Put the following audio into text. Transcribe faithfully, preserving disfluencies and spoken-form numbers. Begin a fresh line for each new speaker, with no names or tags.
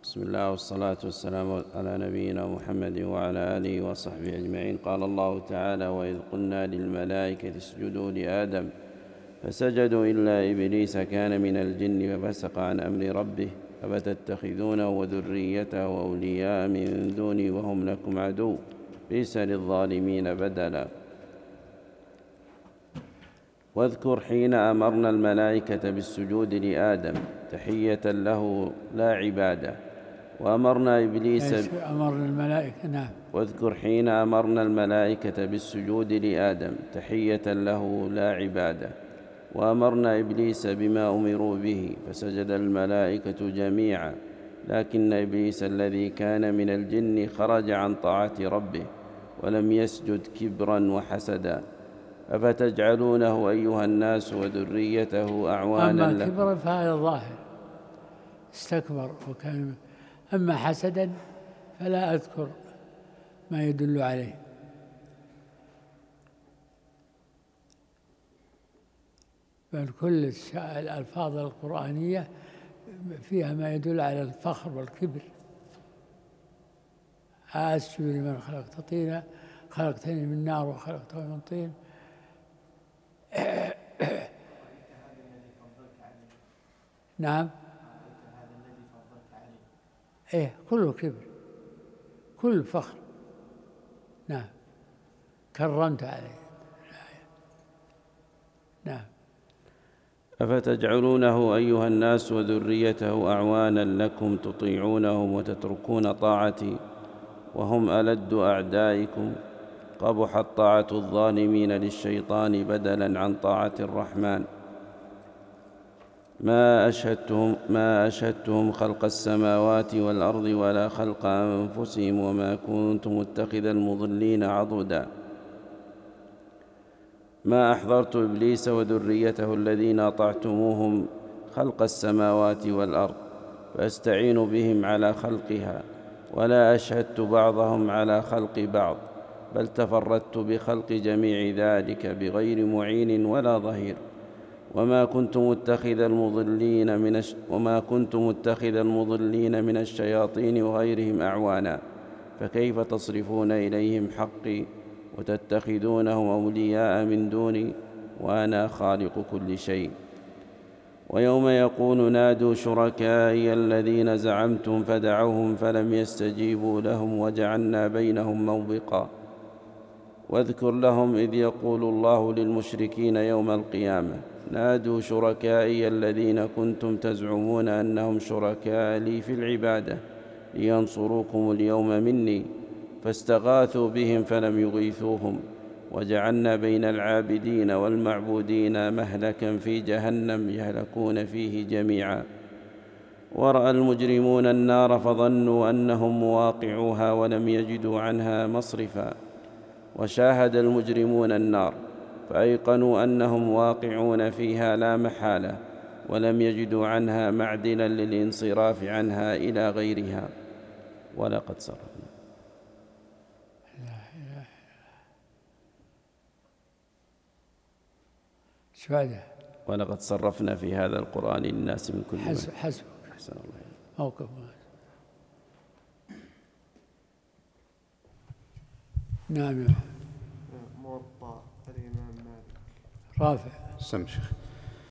بسم الله والصلاة والسلام على نبينا محمد وعلى آله وصحبه أجمعين. قال الله تعالى: وإذ قلنا للملائكة اسجدوا لآدم فسجدوا إلا إبليس كان من الجن ففسق عن أمر ربه أفتتخذونه وذريته أولياء من دوني وهم لكم عدو بئس للظالمين بدلا. واذكر حين أمرنا الملائكة بالسجود لآدم تحية له لا عبادة، وأمرنا إبليس
أمرنا الملائكة نعم
واذكر حين أمرنا الملائكة بالسجود لآدم تحية له لا عبادة، وأمرنا إبليس بما أمروا به فسجد الملائكة جميعا، لكن إبليس الذي كان من الجن خرج عن طاعة ربه ولم يسجد كبرا وحسدا. أفتجعلونه أيها الناس وذريته أعوانا
أما
لكم.
كبرا فهذا ظاهر، استكبر وكان. أما حسدا فلا أذكر ما يدل عليه. بل كل الألفاظ القرآنية فيها ما يدل على الفخر والكبر. أسجد لمن خلقت طينا خلقتني من نار وخلقته من طين. نعم إيه كله كبر كل فخر. نعم كرمت عليه. نعم.
أفتجعلونه أيها الناس وذريته أعوانا لكم تطيعونهم وتتركون طاعتي وهم ألد أعدائكم. قبحت طاعة الظالمين للشيطان بدلا عن طاعة الرحمن. ما أشهدتهم, ما أشهدتهم خلق السماوات والأرض ولا خلق أنفسهم وما كنت متخذ المضلين عضدا. ما أحضرت إبليس وذريته الذين أطعتموهم خلق السماوات والأرض فأستعين بهم على خلقها، ولا أشهدت بعضهم على خلق بعض، بل تفردت بخلق جميع ذلك بغير معين ولا ظهير. وما كنت متخذ المضلين من الش... وما كنت متخذ المضلين من الشياطين وغيرهم أعوانا، فكيف تصرفون إليهم حقي وتتخذونهم أولياء من دوني وأنا خالق كل شيء. ويوم يقول نادوا شركائي الذين زعمتم فدعوهم فلم يستجيبوا لهم وجعلنا بينهم موبقا. واذكر لهم إذ يقول الله للمشركين يوم القيامة نادوا شركائي الذين كنتم تزعمون أنهم شركاء لي في العبادة لينصروكم اليوم مني فاستغاثوا بهم فلم يغيثوهم وجعلنا بين العابدين والمعبودين مهلكا في جهنم يهلكون فيه جميعا. ورأى المجرمون النار فظنوا أنهم مواقعوها ولم يجدوا عنها مصرفا. وشاهد المجرمون النار فأيقنوا أنهم واقعون فيها لا محالة ولم يجدوا عنها معدلا للانصراف عنها إلى غيرها. ولقد صرفنا
شهادة
ولقد صرفنا في هذا القرآن للناس من كل
حسب حسبك
أحسن الله
موقف. نعم.
موطأ الإمام مالك
رافع
سم شيخ.